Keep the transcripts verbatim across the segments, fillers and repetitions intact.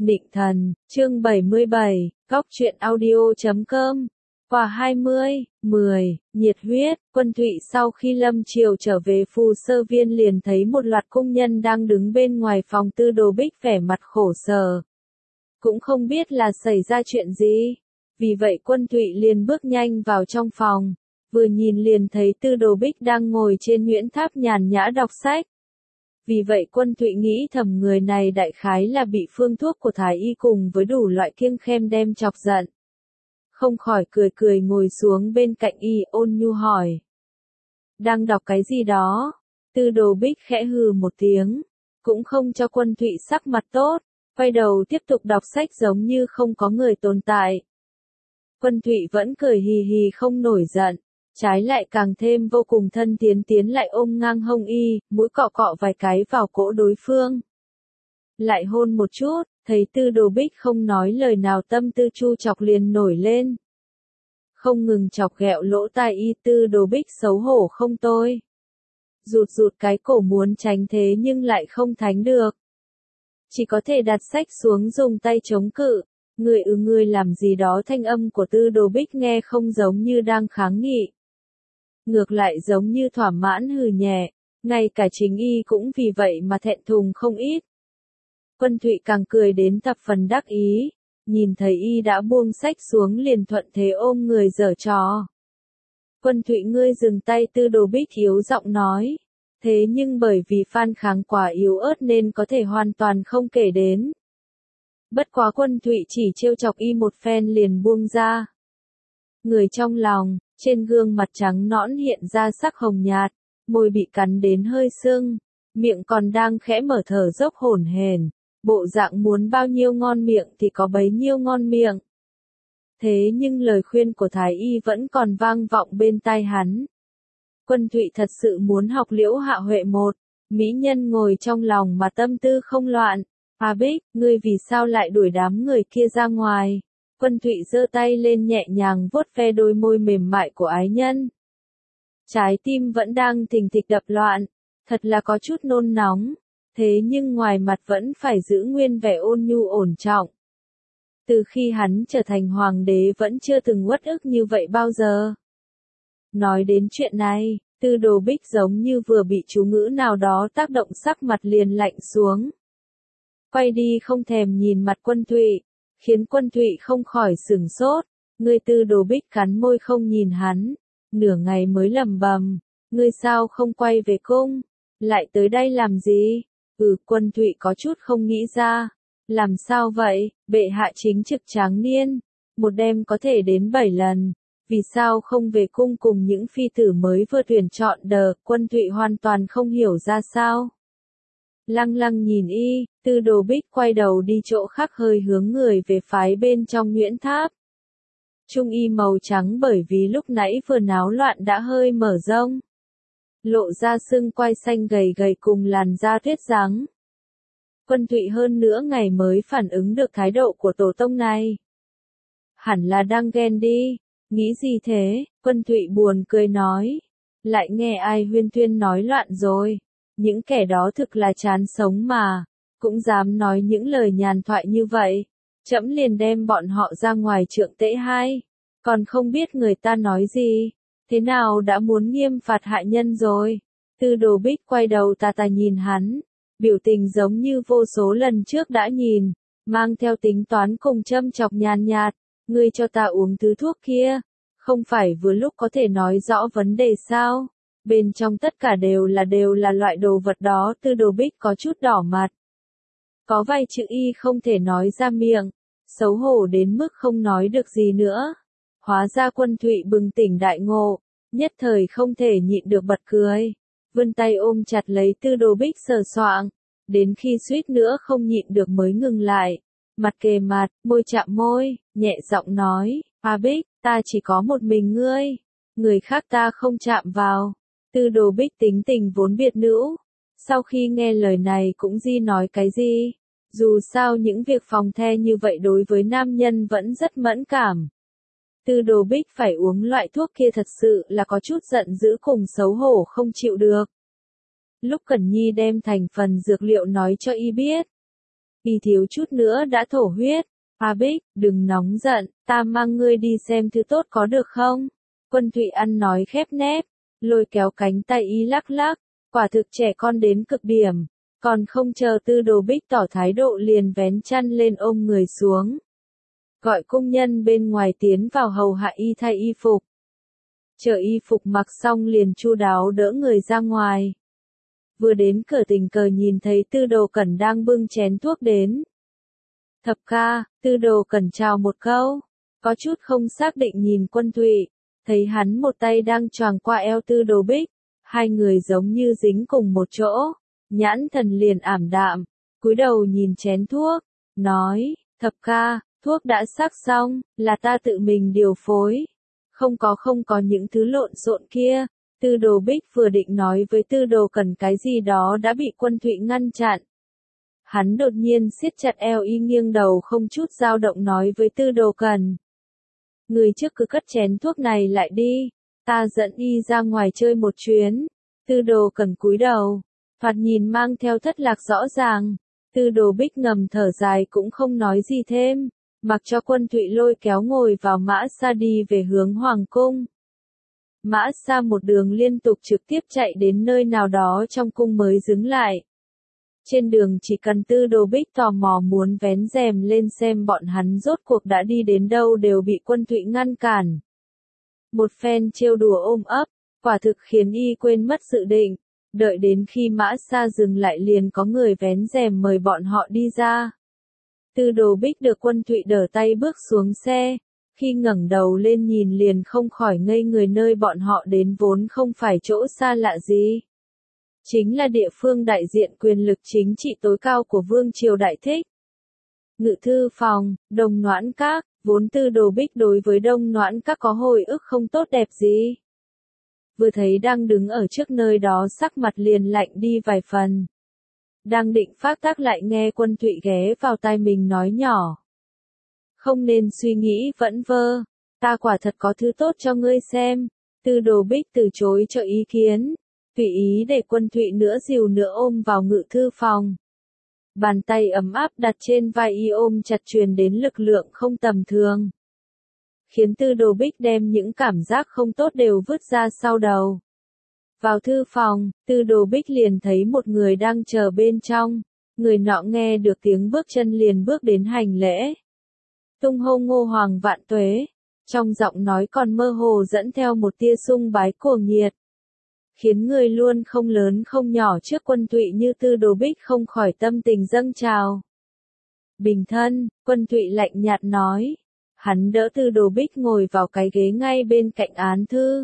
Định thần, chương bảy mươi bảy, góc truyện audio chấm com. Quả hai mươi, mười, nhiệt huyết, Quân Thụy sau khi Lâm Triều trở về Phù Sơ Viên liền thấy một loạt công nhân đang đứng bên ngoài phòng Tư Đồ Bích vẻ mặt khổ sở. Cũng không biết là xảy ra chuyện gì. Vì vậy Quân Thụy liền bước nhanh vào trong phòng, vừa nhìn liền thấy Tư Đồ Bích đang ngồi trên Nguyễn Tháp nhàn nhã đọc sách. Vì vậy Quân Thụy nghĩ thầm người này đại khái là bị phương thuốc của Thái Y cùng với đủ loại kiêng khem đem chọc giận. Không khỏi cười cười ngồi xuống bên cạnh y ôn nhu hỏi. Đang đọc cái gì đó? Tư Đồ Bích khẽ hừ một tiếng, cũng không cho Quân Thụy sắc mặt tốt, quay đầu tiếp tục đọc sách giống như không có người tồn tại. Quân Thụy vẫn cười hì hì không nổi giận. Trái lại càng thêm vô cùng thân tiến tiến lại ôm ngang hông y, mũi cọ cọ vài cái vào cỗ đối phương. Lại hôn một chút, thấy Tư Đồ Bích không nói lời nào tâm tư chu chọc liền nổi lên. Không ngừng chọc ghẹo lỗ tai y, Tư Đồ Bích xấu hổ không tôi. Rụt rụt cái cổ muốn tránh thế nhưng lại không tránh được. Chỉ có thể đặt sách xuống dùng tay chống cự. Người ư người làm gì đó, thanh âm của Tư Đồ Bích nghe không giống như đang kháng nghị. Ngược lại giống như thỏa mãn hừ nhẹ, ngay cả chính y cũng vì vậy mà thẹn thùng không ít. Quân Thụy càng cười đến thập phần đắc ý, nhìn thấy y đã buông sách xuống liền thuận thế ôm người giở trò. Quân Thụy ngươi dừng tay, Tư Đồ Bích yếu giọng nói. Thế nhưng bởi vì phan kháng quá yếu ớt nên có thể hoàn toàn không kể đến. Bất quá Quân Thụy chỉ trêu chọc y một phen liền buông ra. Người trong lòng, trên gương mặt trắng nõn hiện ra sắc hồng nhạt, môi bị cắn đến hơi sưng, miệng còn đang khẽ mở thở dốc hổn hển, bộ dạng muốn bao nhiêu ngon miệng thì có bấy nhiêu ngon miệng. Thế nhưng lời khuyên của Thái Y vẫn còn vang vọng bên tai hắn. Quân Thụy thật sự muốn học Liễu Hạ Huệ một, mỹ nhân ngồi trong lòng mà tâm tư không loạn. A Bích, ngươi vì sao lại đuổi đám người kia ra ngoài? Quân Thụy giơ tay lên nhẹ nhàng vuốt ve đôi môi mềm mại của ái nhân. Trái tim vẫn đang thình thịch đập loạn, thật là có chút nôn nóng, thế nhưng ngoài mặt vẫn phải giữ nguyên vẻ ôn nhu ổn trọng. Từ khi hắn trở thành hoàng đế vẫn chưa từng uất ức như vậy bao giờ. Nói đến chuyện này, Tư Đồ Bích giống như vừa bị chú ngữ nào đó tác động, sắc mặt liền lạnh xuống. Quay đi không thèm nhìn mặt Quân Thụy, khiến Quân Thụy không khỏi sửng sốt. Ngươi, Tư Đồ Bích cắn môi không nhìn hắn, nửa ngày mới lẩm bẩm, ngươi sao không quay về cung, lại tới đây làm gì? Ừ, Quân Thụy có chút không nghĩ ra. Làm sao vậy? Bệ hạ chính trực tráng niên, một đêm có thể đến bảy lần, vì sao không về cung cùng những phi tử mới vừa tuyển chọn đờ? Quân Thụy hoàn toàn không hiểu ra sao. Lăng lăng nhìn y, Tư Đồ Bích quay đầu đi chỗ khác hơi hướng người về phái bên trong Nguyễn Tháp. Trung y màu trắng bởi vì lúc nãy vừa náo loạn đã hơi mở rông. Lộ ra xương quai xanh gầy gầy cùng làn da tuyết trắng. Quân Thụy hơn nữa ngày mới phản ứng được thái độ của tổ tông này. Hẳn là đang ghen đi, nghĩ gì thế? Quân Thụy buồn cười nói. Lại nghe ai huyên thuyên nói loạn rồi. Những kẻ đó thực là chán sống mà, cũng dám nói những lời nhàn thoại như vậy. Trẫm liền đem bọn họ ra ngoài trượng tễ hai, còn không biết người ta nói gì, thế nào đã muốn nghiêm phạt hại nhân rồi. Tư Đồ Bích quay đầu tà tà nhìn hắn, biểu tình giống như vô số lần trước đã nhìn, mang theo tính toán cùng châm chọc nhàn nhạt. Ngươi cho ta uống thứ thuốc kia, không phải vừa lúc có thể nói rõ vấn đề sao? Bên trong tất cả đều là đều là loại đồ vật đó. Tư Đồ Bích có chút đỏ mặt. Có vài chữ y không thể nói ra miệng, xấu hổ đến mức không nói được gì nữa. Hóa ra Quân Thụy bừng tỉnh đại ngộ, nhất thời không thể nhịn được bật cười. Vươn tay ôm chặt lấy Tư Đồ Bích sờ soạng, đến khi suýt nữa không nhịn được mới ngừng lại. Mặt kề mặt, môi chạm môi, nhẹ giọng nói, A Bích, ta chỉ có một mình ngươi, người khác ta không chạm vào. Tư Đồ Bích tính tình vốn biệt nữ, sau khi nghe lời này cũng di nói cái gì, dù sao những việc phòng the như vậy đối với nam nhân vẫn rất mẫn cảm. Tư Đồ Bích phải uống loại thuốc kia thật sự là có chút giận dữ cùng xấu hổ không chịu được. Lúc Cẩn Nhi đem thành phần dược liệu nói cho y biết, y thiếu chút nữa đã thổ huyết. A Bích, đừng nóng giận, ta mang ngươi đi xem thứ tốt có được không? Quân Thụy ăn nói khép nép, lôi kéo cánh tay y lắc lắc, quả thực trẻ con đến cực điểm, còn không chờ Tư Đồ Bích tỏ thái độ liền vén chăn lên ôm người xuống. Gọi công nhân bên ngoài tiến vào hầu hạ y thay y phục. Chờ y phục mặc xong liền chu đáo đỡ người ra ngoài. Vừa đến cửa tình cờ nhìn thấy Tư Đồ Cẩn đang bưng chén thuốc đến. Thập ca, Tư Đồ Cẩn chào một câu, có chút không xác định nhìn Quân Thụy, thấy hắn một tay đang choàng qua eo Tư Đồ Bích, hai người giống như dính cùng một chỗ, nhãn thần liền ảm đạm, cúi đầu nhìn chén thuốc, nói, thập ca, thuốc đã sắc xong, là ta tự mình điều phối, không có không có những thứ lộn xộn kia. Tư Đồ Bích vừa định nói với Tư Đồ Cẩn cái gì đó đã bị Quân Thụy ngăn chặn. Hắn đột nhiên siết chặt eo y nghiêng đầu không chút dao động nói với Tư Đồ Cẩn. Người trước cứ cất chén thuốc này lại đi, ta dẫn y ra ngoài chơi một chuyến. Tư Đồ Cẩn cúi đầu, thoạt nhìn mang theo thất lạc rõ ràng. Tư Đồ Bích ngầm thở dài cũng không nói gì thêm, mặc cho Quân Thụy lôi kéo ngồi vào mã xa đi về hướng Hoàng cung. Mã xa một đường liên tục trực tiếp chạy đến nơi nào đó trong cung mới dừng lại. Trên đường chỉ cần Tư Đồ Bích tò mò muốn vén rèm lên xem bọn hắn rốt cuộc đã đi đến đâu đều bị Quân Thụy ngăn cản. Một phen trêu đùa ôm ấp, quả thực khiến y quên mất dự định, đợi đến khi mã xa dừng lại liền có người vén rèm mời bọn họ đi ra. Tư Đồ Bích được Quân Thụy đỡ tay bước xuống xe, khi ngẩng đầu lên nhìn liền không khỏi ngây người, nơi bọn họ đến vốn không phải chỗ xa lạ gì. Chính là địa phương đại diện quyền lực chính trị tối cao của Vương Triều Đại Thích. Ngự thư phòng, Đông Noãn Các, vốn Tư Đồ Bích đối với Đông Noãn Các có hồi ức không tốt đẹp gì. Vừa thấy đang đứng ở trước nơi đó sắc mặt liền lạnh đi vài phần. Đang định phát tác lại nghe Quân Thụy ghé vào tai mình nói nhỏ. Không nên suy nghĩ vẫn vơ, ta quả thật có thứ tốt cho ngươi xem. Tư Đồ Bích từ chối cho ý kiến, tùy ý để Quân Thụy nữa dìu nữa ôm vào ngự thư phòng. Bàn tay ấm áp đặt trên vai y ôm chặt truyền đến lực lượng không tầm thường. Khiến Tư Đồ Bích đem những cảm giác không tốt đều vứt ra sau đầu. Vào thư phòng, Tư Đồ Bích liền thấy một người đang chờ bên trong. Người nọ nghe được tiếng bước chân liền bước đến hành lễ. Tung hô Ngô Hoàng vạn tuế. Trong giọng nói còn mơ hồ dẫn theo một tia sung bái cuồng nhiệt. Khiến người luôn không lớn không nhỏ trước Quân Thụy như Tư Đồ Bích không khỏi tâm tình dâng trào. Bình thân, Quân Thụy lạnh nhạt nói. Hắn đỡ Tư Đồ Bích ngồi vào cái ghế ngay bên cạnh án thư.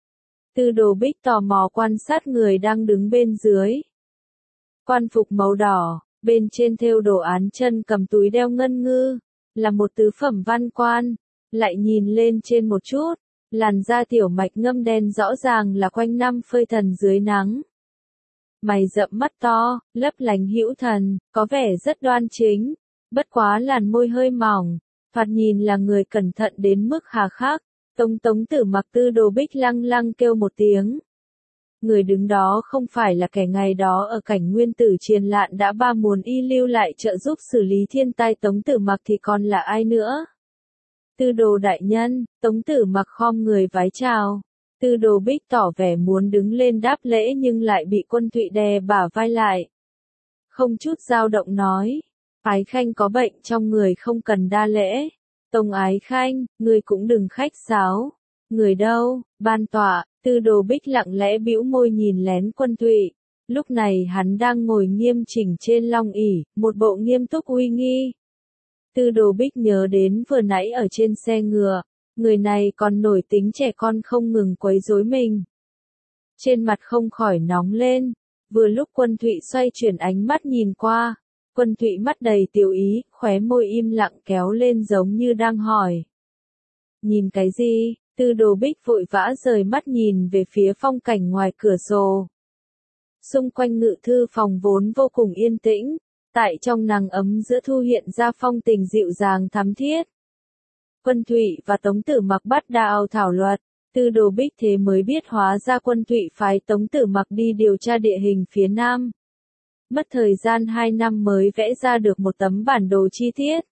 Tư Đồ Bích tò mò quan sát người đang đứng bên dưới. Quan phục màu đỏ, bên trên thêu đồ án chân cầm túi đeo ngân ngư, là một tứ phẩm văn quan, lại nhìn lên trên một chút, làn da tiểu mạch ngâm đen rõ ràng là quanh năm phơi thần dưới nắng. Mày rậm mắt to, lấp lánh hữu thần, có vẻ rất đoan chính, bất quá làn môi hơi mỏng, thoạt nhìn là người cẩn thận đến mức hà khắc. Tống Tống Tử Mặc. Tư Đồ Bích lăng lăng kêu một tiếng. Người đứng đó không phải là kẻ ngày đó ở cảnh nguyên tử triền lạn đã ba muốn y lưu lại trợ giúp xử lý thiên tai Tống Tử Mặc thì còn là ai nữa? Tư Đồ đại nhân. Tống Tử Mặc khom người vái chào. Tư Đồ Bích tỏ vẻ muốn đứng lên đáp lễ nhưng lại bị Quân Thụy đè bả vai lại. Không chút dao động nói. Ái Khanh có bệnh trong người không cần đa lễ. Tông Ái Khanh, người cũng đừng khách sáo. Người đâu? Ban tọa. Tư Đồ Bích lặng lẽ bĩu môi nhìn lén Quân Thụy. Lúc này hắn đang ngồi nghiêm chỉnh trên long ỷ, một bộ nghiêm túc uy nghi. Tư Đồ Bích nhớ đến vừa nãy ở trên xe ngựa, người này còn nổi tính trẻ con không ngừng quấy rối mình. Trên mặt không khỏi nóng lên, vừa lúc Quân Thụy xoay chuyển ánh mắt nhìn qua. Quân Thụy mắt đầy tiểu ý, khóe môi im lặng kéo lên giống như đang hỏi. Nhìn cái gì? Tư Đồ Bích vội vã rời mắt nhìn về phía phong cảnh ngoài cửa sổ. Xung quanh ngự thư phòng vốn vô cùng yên tĩnh, tại trong nắng ấm giữa thu hiện ra phong tình dịu dàng thắm thiết. Quân Thụy và Tống Tử Mặc bắt đầu thảo luận, Tư Đồ Bích thế mới biết hóa ra Quân Thụy phái Tống Tử Mặc đi điều tra địa hình phía Nam. mất thời gian hai năm mới vẽ ra được một tấm bản đồ chi tiết.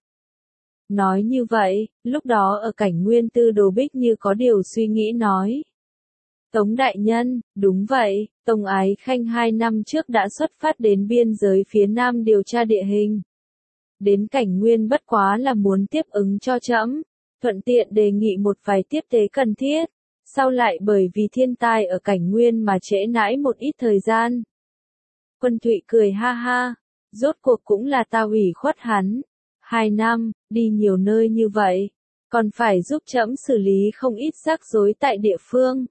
Nói như vậy, lúc đó ở cảnh nguyên tư Đồ Bích như có điều suy nghĩ nói. Tống đại nhân, đúng vậy, Tống Ái Khanh hai năm trước đã xuất phát đến biên giới phía nam điều tra địa hình. Đến cảnh nguyên bất quá là muốn tiếp ứng cho trẫm, thuận tiện đề nghị một vài tiếp tế cần thiết, sau lại bởi vì thiên tai ở cảnh nguyên mà trễ nãi một ít thời gian. Quân Thụy cười ha ha, rốt cuộc cũng là ta ủy khuất hắn. Hai năm, đi nhiều nơi như vậy, còn phải giúp trẫm xử lý không ít rắc rối tại địa phương.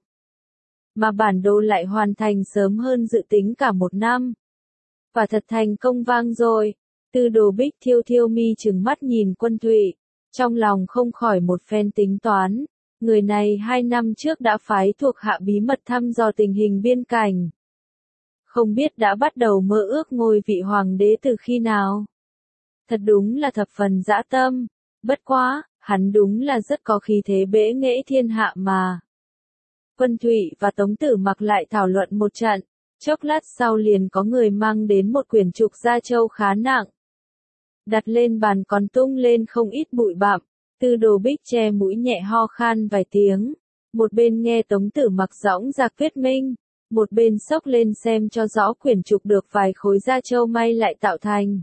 Mà bản đồ lại hoàn thành sớm hơn dự tính cả một năm. Và thật thành công vang rồi. Tư Đồ Bích thiêu thiêu mi trừng mắt nhìn Quân Thụy, trong lòng không khỏi một phen tính toán. Người này hai năm trước đã phái thuộc hạ bí mật thăm dò tình hình biên cảnh. Không biết đã bắt đầu mơ ước ngôi vị hoàng đế từ khi nào. Thật đúng là thập phần dã tâm. Bất quá, hắn đúng là rất có khí thế bẽ nghễ thiên hạ mà. Quân Thụy và Tống Tử Mặc lại thảo luận một trận, chốc lát sau liền có người mang đến một quyển trục gia châu khá nặng. Đặt lên bàn còn tung lên không ít bụi bặm, Tư Đồ Bích che mũi nhẹ ho khan vài tiếng, một bên nghe Tống Tử Mặc dõng dạc thuyết minh, một bên xốc lên xem cho rõ quyển trục được vài khối gia châu may lại tạo thành.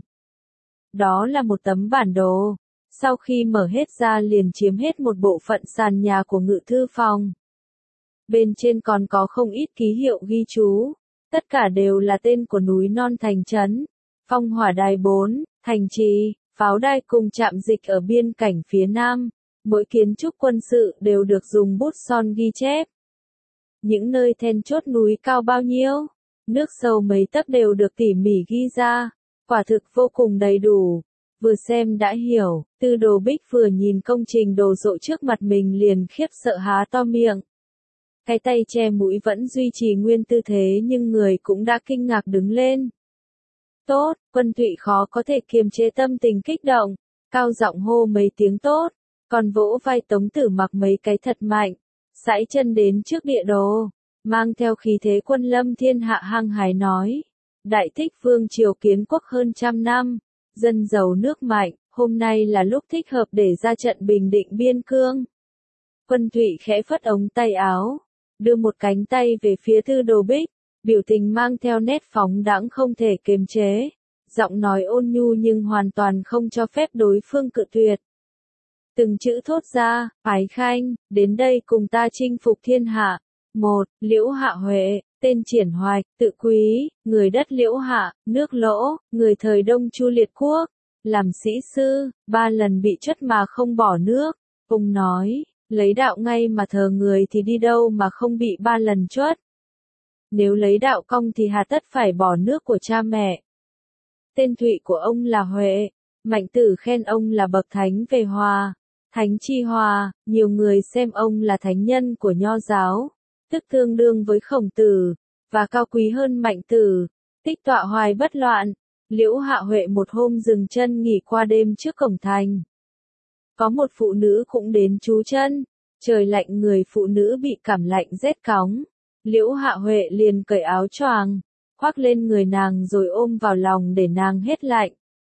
Đó là một tấm bản đồ, sau khi mở hết ra liền chiếm hết một bộ phận sàn nhà của ngự thư phòng. Bên trên còn có không ít ký hiệu ghi chú, tất cả đều là tên của núi non thành trấn, phong hỏa đài bốn, thành trì, pháo đài cùng trạm dịch ở biên cảnh phía nam, mỗi kiến trúc quân sự đều được dùng bút son ghi chép. Những nơi then chốt núi cao bao nhiêu, nước sâu mấy tấc đều được tỉ mỉ ghi ra, quả thực vô cùng đầy đủ. Vừa xem đã hiểu, Tư Đồ Bích vừa nhìn công trình đồ sộ trước mặt mình liền khiếp sợ há to miệng. Cái tay che mũi vẫn duy trì nguyên tư thế nhưng người cũng đã kinh ngạc đứng lên. Tốt, Quân Thụy khó có thể kiềm chế tâm tình kích động, cao giọng hô mấy tiếng tốt, còn vỗ vai Tống Tử Mặc mấy cái thật mạnh, sải chân đến trước địa đồ, mang theo khí thế quân lâm thiên hạ hăng hái nói. Đại Thích Vương triều kiến quốc hơn trăm năm, dân giàu nước mạnh, hôm nay là lúc thích hợp để ra trận bình định biên cương. Quân Thụy khẽ phất ống tay áo, đưa một cánh tay về phía Tư Đồ Bích, biểu tình mang theo nét phóng đãng không thể kiềm chế, giọng nói ôn nhu nhưng hoàn toàn không cho phép đối phương cự tuyệt. Từng chữ thốt ra, Ái Khanh, đến đây cùng ta chinh phục thiên hạ. Một, Liễu Hạ Huệ, tên Triển Hoạch, tự quý, người đất Liễu Hạ, nước Lỗ, người thời Đông Chu Liệt Quốc, làm sĩ sư, ba lần bị truất mà không bỏ nước. Ông nói, lấy đạo ngay mà thờ người thì đi đâu mà không bị ba lần truất. Nếu lấy đạo cong thì hà tất phải bỏ nước của cha mẹ. Tên Thụy của ông là Huệ, Mạnh Tử khen ông là bậc thánh về hòa, thánh chi hòa, nhiều người xem ông là thánh nhân của Nho giáo, tức tương đương với Khổng Tử, và cao quý hơn Mạnh Tử, tích tọa hoài bất loạn. Liễu Hạ Huệ một hôm dừng chân nghỉ qua đêm trước cổng thành. Có một phụ nữ cũng đến trú chân, trời lạnh người phụ nữ bị cảm lạnh rét cóng. Liễu Hạ Huệ liền cởi áo choàng, khoác lên người nàng rồi ôm vào lòng để nàng hết lạnh.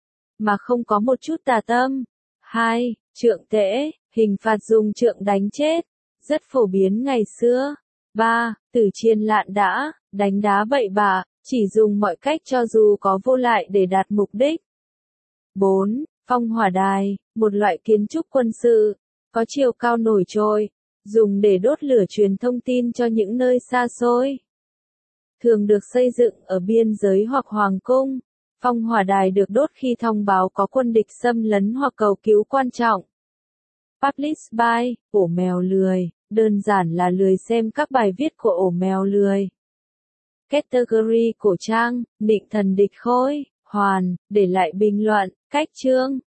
Mà không có một chút tà tâm. Hai, trượng tễ, hình phạt dùng trượng đánh chết, rất phổ biến ngày xưa. Ba, tử chiên lạn đã, đánh đá bậy bạ, chỉ dùng mọi cách cho dù có vô lại để đạt mục đích. Bốn, phong hỏa đài, một loại kiến trúc quân sự, có chiều cao nổi trội, dùng để đốt lửa truyền thông tin cho những nơi xa xôi. Thường được xây dựng ở biên giới hoặc hoàng cung. Phong hỏa đài được đốt khi thông báo có quân địch xâm lấn hoặc cầu cứu quan trọng. Publish by, ổ mèo lười, đơn giản là lười xem các bài viết của ổ mèo lười. Category cổ trang, nịnh thần địch khôi, hoàn, để lại bình luận, cách chương.